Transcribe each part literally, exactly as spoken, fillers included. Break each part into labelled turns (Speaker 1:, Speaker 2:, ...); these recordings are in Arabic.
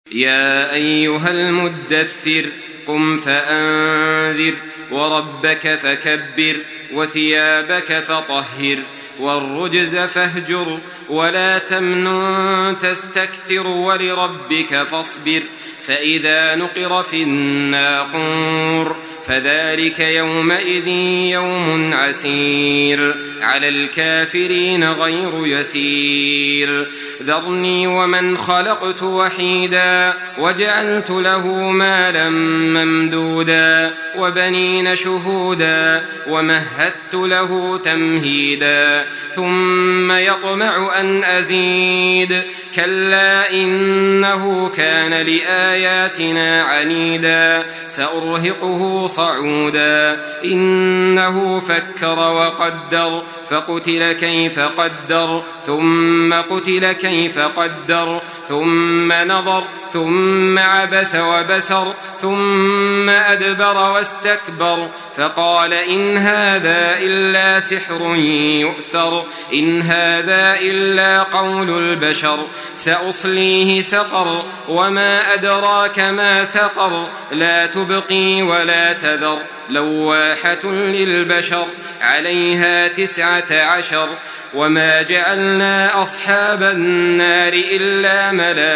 Speaker 1: يا أيها المدثر قم فأنذر وربك فكبر وثيابك فطهر والرجز فاهجر ولا تمنن تستكثر ولربك فاصبر فإذا نقر في الناقور فذلك يومئذ يوم عسير على الكافرين غير يسير ذرني ومن خلقت وحيدا وجعلت له مالا ممدودا وبنين شهودا ومهدت له تمهيدا ثم يطمع أن أزيد كلا إنه كان لآياتنا عنيدا سأرهقه صعودا إنه فكر وقدر فقتل كيف قدر ثم قتل كيف قدر ثم نظر ثم عبس وبسر ثم أدبر واستكبر فقال إن هذا إلا سحر يؤثر إن هذا إلا قول البشر سأصليه سقر وما أدراك ما سقر لا تبقي ولا تذر لواحة للبشر عليها تسعة عشر وما جعلنا أصحاب النار إلا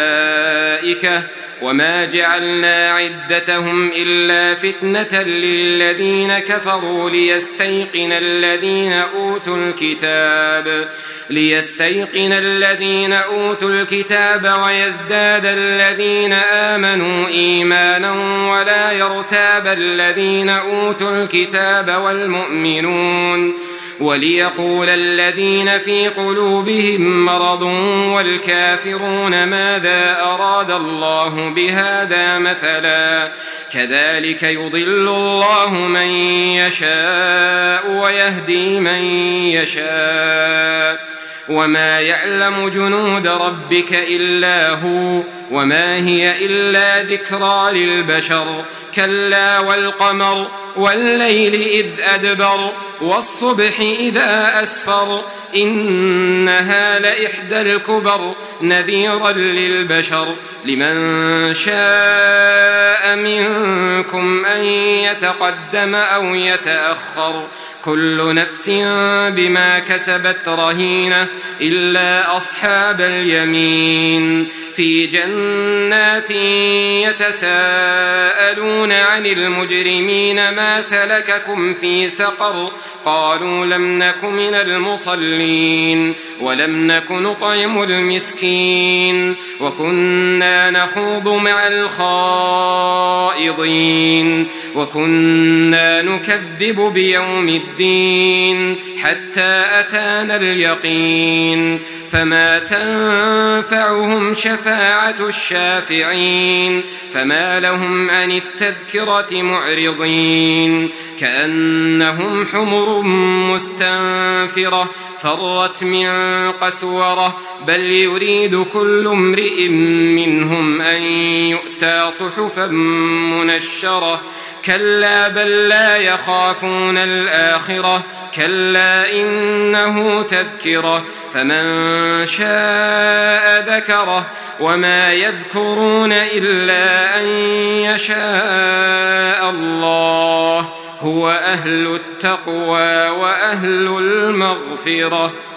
Speaker 1: ملائكة وما جعلنا عدتهم إلا فتنة للذين كفروا ليستيقن الذين أوتوا الكتاب ليستيقن الذين أوتوا الكتاب ويزداد الذين آمنوا إيمانا ولا يرتاب الذين أوتوا الكتاب والمؤمنون وليقول الذين في قلوبهم مرض والكافرون ماذا أراد الله بهذا مثلا كذلك يضل الله من يشاء ويهدي من يشاء وما يعلم جنود ربك إلا هو وما هي إلا ذكرى للبشر كلا والقمر والليل إذ أدبر والصبح إذا أسفر إنها لإحدى الكبر نذيرا للبشر لمن شاء منكم أن يتقدم أو يتأخر كل نفس بما كسبت رهينة إلا أصحاب اليمين في جنات يتساءلون عن المجرمين ما سلككم في سقر قالوا لم نك من المصلين ولم نك نطعم المسكين وكنا نخوض مع الخائضين وكنا نكذب بيوم الدين حتى أتانا اليقين فما تنفعهم شفاعة الشافعين فما لهم عن التذكرة معرضين كأنهم حمر مستنفرة فرت من قسورة بل يريد كل امرئ منهم أن يؤتى صحفا منشرة كلا بل لا يخافون الآخرة كلا إنه تذكرة فمن شاء ذكره وما يذكرون إلا أن يشاء الله هو أهل التقوى وأهل المغفرة.